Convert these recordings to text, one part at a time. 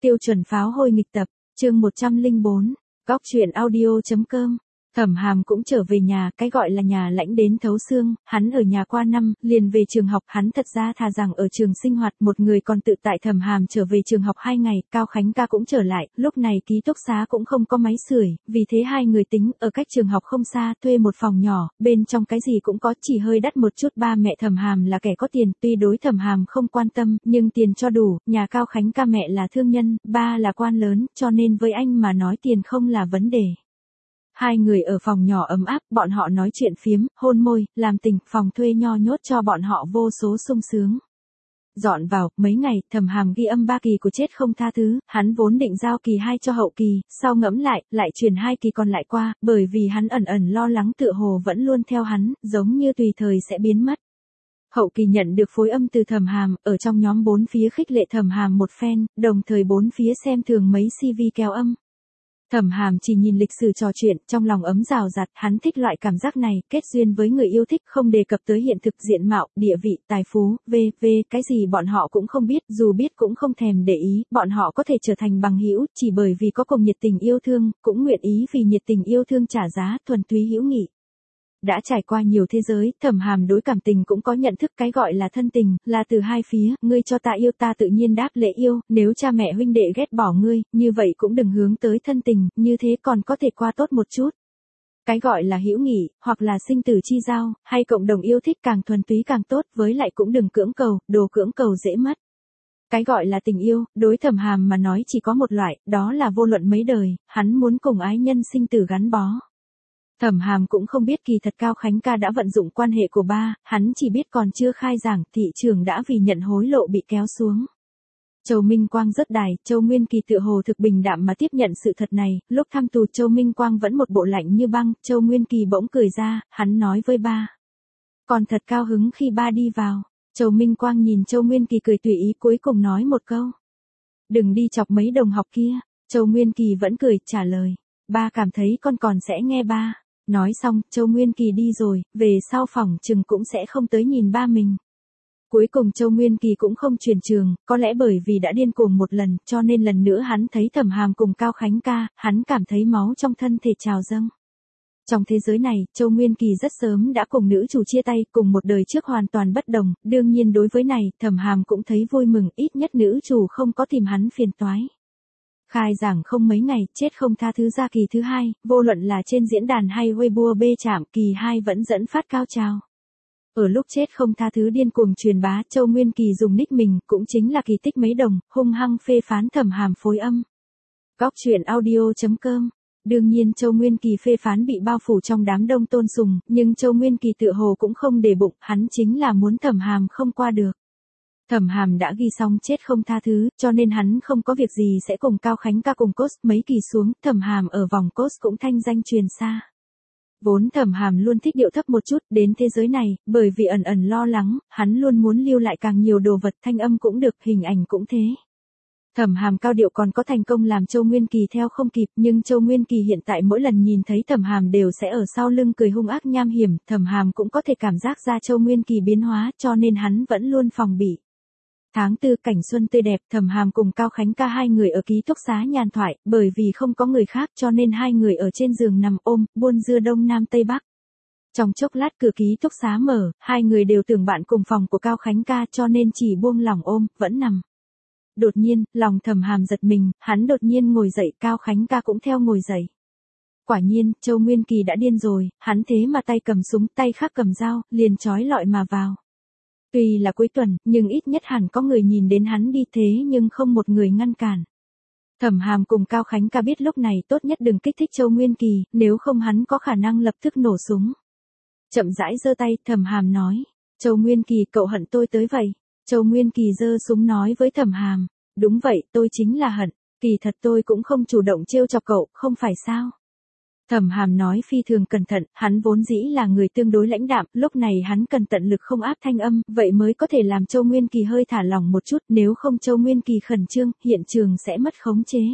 Tiêu chuẩn pháo hôi nghịch tập, chương 104, Góc truyện audio.com. Thẩm Hàm cũng trở về nhà, cái gọi là nhà lãnh đến thấu xương, hắn ở nhà qua năm, liền về trường học, hắn thật ra thà rằng ở trường sinh hoạt một người còn tự tại. Thẩm Hàm trở về trường học 2 ngày, Cao Khánh ca cũng trở lại, lúc này ký túc xá cũng không có máy sưởi, vì thế hai người tính ở cách trường học không xa, thuê một phòng nhỏ, bên trong cái gì cũng có, chỉ hơi đắt một chút. Ba mẹ Thẩm Hàm là kẻ có tiền, tuy đối Thẩm Hàm không quan tâm, nhưng tiền cho đủ, nhà Cao Khánh ca mẹ là thương nhân, ba là quan lớn, cho nên với anh mà nói tiền không là vấn đề. Hai người ở phòng nhỏ ấm áp, bọn họ nói chuyện phiếm, hôn môi, làm tình, phòng thuê nho nhốt cho bọn họ vô số sung sướng. Dọn vào, mấy ngày, Thẩm Hàm ghi âm 3 kỳ của Chết Không Tha Thứ, hắn vốn định giao kỳ 2 cho hậu kỳ, sau ngẫm lại truyền 2 kỳ còn lại qua, bởi vì hắn ẩn lo lắng tựa hồ vẫn luôn theo hắn, giống như tùy thời sẽ biến mất. Hậu kỳ nhận được phối âm từ Thẩm Hàm, ở trong nhóm 4 phía khích lệ Thẩm Hàm một phen, đồng thời 4 phía xem thường mấy CV kéo âm. Thẩm Hàm chỉ nhìn lịch sử trò chuyện, trong lòng ấm rào rạt, hắn thích loại cảm giác này, kết duyên với người yêu thích, không đề cập tới hiện thực, diện mạo, địa vị, tài phú, cái gì bọn họ cũng không biết, dù biết cũng không thèm để ý, bọn họ có thể trở thành bằng hữu, chỉ bởi vì có cùng nhiệt tình yêu thương, cũng nguyện ý vì nhiệt tình yêu thương trả giá, thuần túy hữu nghị. Đã trải qua nhiều thế giới, Thẩm Hàm đối cảm tình cũng có nhận thức, cái gọi là thân tình, là từ hai phía, ngươi cho ta yêu ta tự nhiên đáp lễ yêu, nếu cha mẹ huynh đệ ghét bỏ ngươi, như vậy cũng đừng hướng tới thân tình, như thế còn có thể qua tốt một chút. Cái gọi là hữu nghị, hoặc là sinh tử chi giao, hay cộng đồng yêu thích càng thuần túy càng tốt, với lại cũng đừng cưỡng cầu, đồ cưỡng cầu dễ mất. Cái gọi là tình yêu, đối Thẩm Hàm mà nói chỉ có một loại, đó là vô luận mấy đời, hắn muốn cùng ái nhân sinh tử gắn bó. Thẩm Hàm cũng không biết kỳ thật Cao Khánh ca đã vận dụng quan hệ của ba, hắn chỉ biết còn chưa khai giảng, thị trường đã vì nhận hối lộ bị kéo xuống. Châu Minh Quang rất đài, Châu Nguyên Kỳ tựa hồ thực bình đạm mà tiếp nhận sự thật này, lúc thăm tù Châu Minh Quang vẫn một bộ lạnh như băng, Châu Nguyên Kỳ bỗng cười ra, hắn nói với ba. Còn thật cao hứng khi ba đi vào, Châu Minh Quang nhìn Châu Nguyên Kỳ cười tùy ý, cuối cùng nói một câu. Đừng đi chọc mấy đồng học kia, Châu Nguyên Kỳ vẫn cười, trả lời. Ba cảm thấy con còn sẽ nghe ba. Nói xong, Châu Nguyên Kỳ đi rồi, về sau phòng chừng cũng sẽ không tới nhìn ba mình. Cuối cùng Châu Nguyên Kỳ cũng không chuyển trường, có lẽ bởi vì đã điên cuồng một lần, cho nên lần nữa hắn thấy Thẩm Hàm cùng Cao Khánh ca, hắn cảm thấy máu trong thân thể trào dâng. Trong thế giới này, Châu Nguyên Kỳ rất sớm đã cùng nữ chủ chia tay, cùng một đời trước hoàn toàn bất đồng, đương nhiên đối với này, Thẩm Hàm cũng thấy vui mừng, ít nhất nữ chủ không có tìm hắn phiền toái. Khai giảng không mấy ngày, Chết Không Tha Thứ ra kỳ thứ 2, vô luận là trên diễn đàn hay Weibo bê chạm, kỳ 2 vẫn dẫn phát cao trào. Ở lúc Chết Không Tha Thứ điên cuồng truyền bá, Châu Nguyên Kỳ dùng nick mình, cũng chính là Kỳ Tích mấy đồng, hung hăng phê phán Thẩm Hàm phối âm. Góc truyện audio.com. Đương nhiên Châu Nguyên Kỳ phê phán bị bao phủ trong đám đông tôn sùng, nhưng Châu Nguyên Kỳ tựa hồ cũng không để bụng, hắn chính là muốn Thẩm Hàm không qua được. Thẩm Hàm đã ghi xong Chết Không Tha Thứ, cho nên hắn không có việc gì sẽ cùng Cao Khánh ca cùng cos, mấy kỳ xuống, Thẩm Hàm ở vòng cos cũng thanh danh truyền xa. Vốn Thẩm Hàm luôn thích điệu thấp một chút, đến thế giới này, bởi vì ẩn lo lắng, hắn luôn muốn lưu lại càng nhiều đồ vật, thanh âm cũng được, hình ảnh cũng thế. Thẩm Hàm cao điệu còn có thành công làm Châu Nguyên Kỳ theo không kịp, nhưng Châu Nguyên Kỳ hiện tại mỗi lần nhìn thấy Thẩm Hàm đều sẽ ở sau lưng cười hung ác nham hiểm, Thẩm Hàm cũng có thể cảm giác ra Châu Nguyên Kỳ biến hóa, cho nên hắn vẫn luôn phòng bị. Tháng 4 cảnh xuân tươi đẹp, Thẩm Hàm cùng Cao Khánh ca hai người ở ký túc xá nhàn thoại, bởi vì không có người khác cho nên hai người ở trên giường nằm ôm, buôn dưa đông nam tây bắc. Trong chốc lát cửa ký túc xá mở, hai người đều tưởng bạn cùng phòng của Cao Khánh ca cho nên chỉ buông lỏng ôm, vẫn nằm. Đột nhiên, lòng Thẩm Hàm giật mình, hắn đột nhiên ngồi dậy, Cao Khánh ca cũng theo ngồi dậy. Quả nhiên, Châu Nguyên Kỳ đã điên rồi, hắn thế mà tay cầm súng, tay khác cầm dao, liền trói lọi mà vào. Tuy là cuối tuần, nhưng ít nhất hẳn có người nhìn đến hắn đi thế nhưng không một người ngăn cản. Thẩm Hàm cùng Cao Khánh ca biết lúc này tốt nhất đừng kích thích Châu Nguyên Kỳ, nếu không hắn có khả năng lập tức nổ súng. Chậm rãi giơ tay, Thẩm Hàm nói, Châu Nguyên Kỳ cậu hận tôi tới vậy. Châu Nguyên Kỳ giơ súng nói với Thẩm Hàm, đúng vậy, tôi chính là hận, kỳ thật tôi cũng không chủ động trêu chọc cậu, không phải sao? Thẩm Hàm nói phi thường cẩn thận, hắn vốn dĩ là người tương đối lãnh đạm, lúc này hắn cần tận lực không áp thanh âm, vậy mới có thể làm Châu Nguyên Kỳ hơi thả lỏng một chút, nếu không Châu Nguyên Kỳ khẩn trương, hiện trường sẽ mất khống chế.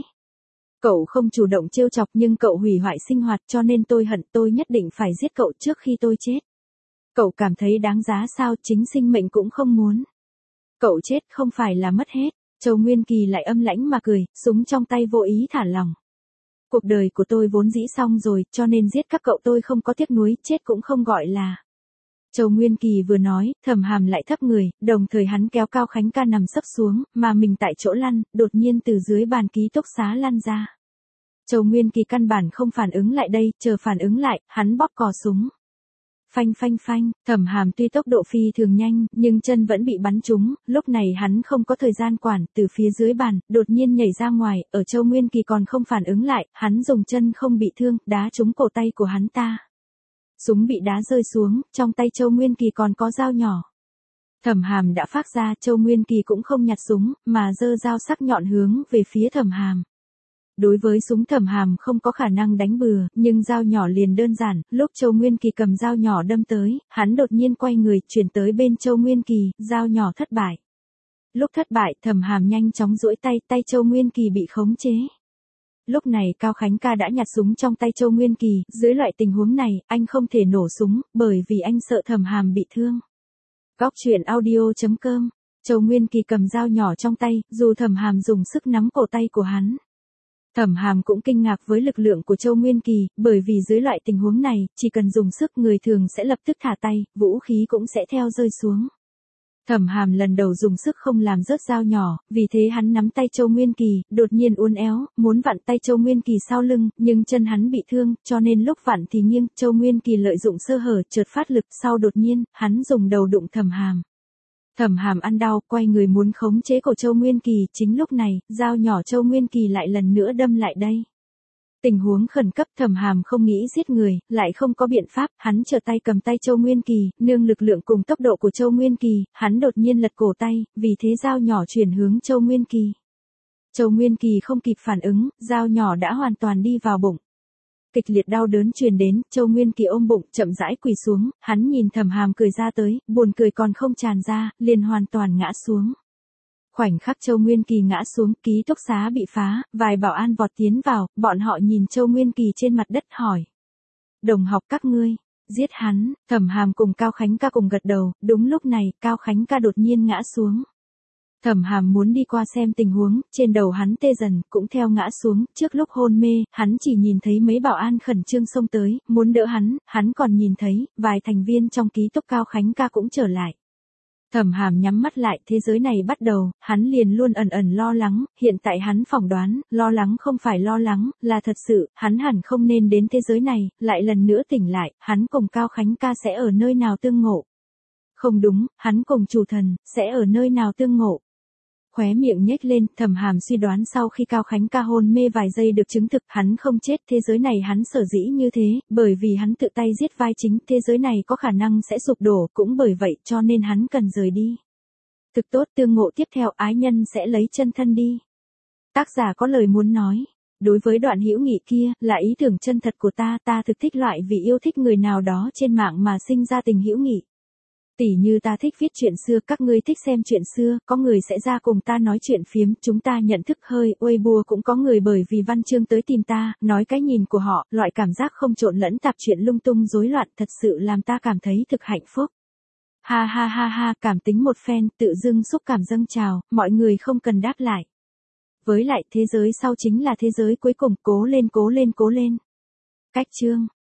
Cậu không chủ động trêu chọc nhưng cậu hủy hoại sinh hoạt cho nên tôi hận, tôi nhất định phải giết cậu trước khi tôi chết. Cậu cảm thấy đáng giá sao, chính sinh mệnh cũng không muốn. Cậu chết không phải là mất hết. Châu Nguyên Kỳ lại âm lãnh mà cười, súng trong tay vô ý thả lỏng. Cuộc đời của tôi vốn dĩ xong rồi, cho nên giết các cậu tôi không có tiếc nuối, chết cũng không gọi là. Châu Nguyên Kỳ vừa nói, Thẩm Hàm lại thấp người, đồng thời hắn kéo Cao Khánh Ca nằm sấp xuống, mà mình tại chỗ lăn, đột nhiên từ dưới bàn ký túc xá lăn ra. Châu Nguyên Kỳ căn bản không phản ứng lại đây, chờ phản ứng lại, hắn bóp cò súng. Phanh phanh phanh, Thẩm Hàm tuy tốc độ phi thường nhanh, nhưng chân vẫn bị bắn trúng, lúc này hắn không có thời gian quản, từ phía dưới bàn, đột nhiên nhảy ra ngoài, ở Châu Nguyên Kỳ còn không phản ứng lại, hắn dùng chân không bị thương, đá trúng cổ tay của hắn ta. Súng bị đá rơi xuống, trong tay Châu Nguyên Kỳ còn có dao nhỏ. Thẩm Hàm đã phát ra, Châu Nguyên Kỳ cũng không nhặt súng, mà giơ dao sắc nhọn hướng về phía Thẩm Hàm. Đối với súng Thẩm Hàm không có khả năng đánh bừa, nhưng dao nhỏ liền đơn giản, lúc Châu Nguyên Kỳ cầm dao nhỏ đâm tới, hắn đột nhiên quay người, chuyển tới bên Châu Nguyên Kỳ, dao nhỏ thất bại. Lúc thất bại, Thẩm Hàm nhanh chóng duỗi tay, tay Châu Nguyên Kỳ bị khống chế. Lúc này Cao Khánh Ca đã nhặt súng trong tay Châu Nguyên Kỳ, dưới loại tình huống này, anh không thể nổ súng, bởi vì anh sợ Thẩm Hàm bị thương. Góc truyện audio.com, Châu Nguyên Kỳ cầm dao nhỏ trong tay, dù Thẩm Hàm dùng sức nắm cổ tay của hắn. Thẩm Hàm cũng kinh ngạc với lực lượng của Châu Nguyên Kỳ, bởi vì dưới loại tình huống này, chỉ cần dùng sức người thường sẽ lập tức thả tay, vũ khí cũng sẽ theo rơi xuống. Thẩm Hàm lần đầu dùng sức không làm rớt dao nhỏ, vì thế hắn nắm tay Châu Nguyên Kỳ, đột nhiên uốn éo, muốn vặn tay Châu Nguyên Kỳ sau lưng, nhưng chân hắn bị thương, cho nên lúc vặn thì nghiêng, Châu Nguyên Kỳ lợi dụng sơ hở, chợt phát lực, sau đột nhiên, hắn dùng đầu đụng Thẩm Hàm. Thẩm Hàm ăn đau, quay người muốn khống chế cổ Châu Nguyên Kỳ, chính lúc này, dao nhỏ Châu Nguyên Kỳ lại lần nữa đâm lại đây. Tình huống khẩn cấp, Thẩm Hàm không nghĩ giết người, lại không có biện pháp, hắn trở tay cầm tay Châu Nguyên Kỳ, nương lực lượng cùng tốc độ của Châu Nguyên Kỳ, hắn đột nhiên lật cổ tay, vì thế dao nhỏ chuyển hướng Châu Nguyên Kỳ. Châu Nguyên Kỳ không kịp phản ứng, dao nhỏ đã hoàn toàn đi vào bụng. Kịch liệt đau đớn truyền đến, Châu Nguyên Kỳ ôm bụng, chậm rãi quỳ xuống, hắn nhìn Thẩm Hàm cười ra tới, buồn cười còn không tràn ra, liền hoàn toàn ngã xuống. Khoảnh khắc Châu Nguyên Kỳ ngã xuống, ký túc xá bị phá, vài bảo an vọt tiến vào, bọn họ nhìn Châu Nguyên Kỳ trên mặt đất hỏi. Đồng học các ngươi, giết hắn, Thẩm Hàm cùng Cao Khánh Ca cùng gật đầu, đúng lúc này, Cao Khánh Ca đột nhiên ngã xuống. Thẩm Hàm muốn đi qua xem tình huống, trên đầu hắn tê dần, cũng theo ngã xuống, trước lúc hôn mê, hắn chỉ nhìn thấy mấy bảo an khẩn trương xông tới, muốn đỡ hắn còn nhìn thấy, vài thành viên trong ký túc Cao Khánh Ca cũng trở lại. Thẩm Hàm nhắm mắt lại, thế giới này bắt đầu, hắn liền luôn ẩn ẩn lo lắng, hiện tại hắn phỏng đoán, lo lắng không phải lo lắng, là thật sự, hắn hẳn không nên đến thế giới này, lại lần nữa tỉnh lại, hắn cùng Cao Khánh Ca sẽ ở nơi nào tương ngộ. Không đúng, hắn cùng chủ thần, sẽ ở nơi nào tương ngộ. Khóe miệng nhếch lên, Thẩm Hàm suy đoán sau khi Cao Khánh Ca hôn mê vài giây được chứng thực hắn không chết, thế giới này hắn sở dĩ như thế, bởi vì hắn tự tay giết vai chính, thế giới này có khả năng sẽ sụp đổ, cũng bởi vậy cho nên hắn cần rời đi. Thực tốt, tương ngộ tiếp theo, ái nhân sẽ lấy chân thân đi. Tác giả có lời muốn nói. Đối với đoạn hữu nghị kia, là ý tưởng chân thật của ta thực thích loại vì yêu thích người nào đó trên mạng mà sinh ra tình hữu nghị. Tỉ như ta thích viết chuyện xưa, các ngươi thích xem chuyện xưa, có người sẽ ra cùng ta nói chuyện phiếm, chúng ta nhận thức hơi, Weibo cũng có người bởi vì văn chương tới tìm ta, nói cái nhìn của họ, loại cảm giác không trộn lẫn tạp chuyện lung tung rối loạn, thật sự làm ta cảm thấy thực hạnh phúc. Ha ha ha ha, cảm tính một phen, tự dưng xúc cảm dâng trào, mọi người không cần đáp lại. Với lại, thế giới sau chính là thế giới cuối cùng, cố lên cố lên cố lên. Cách chương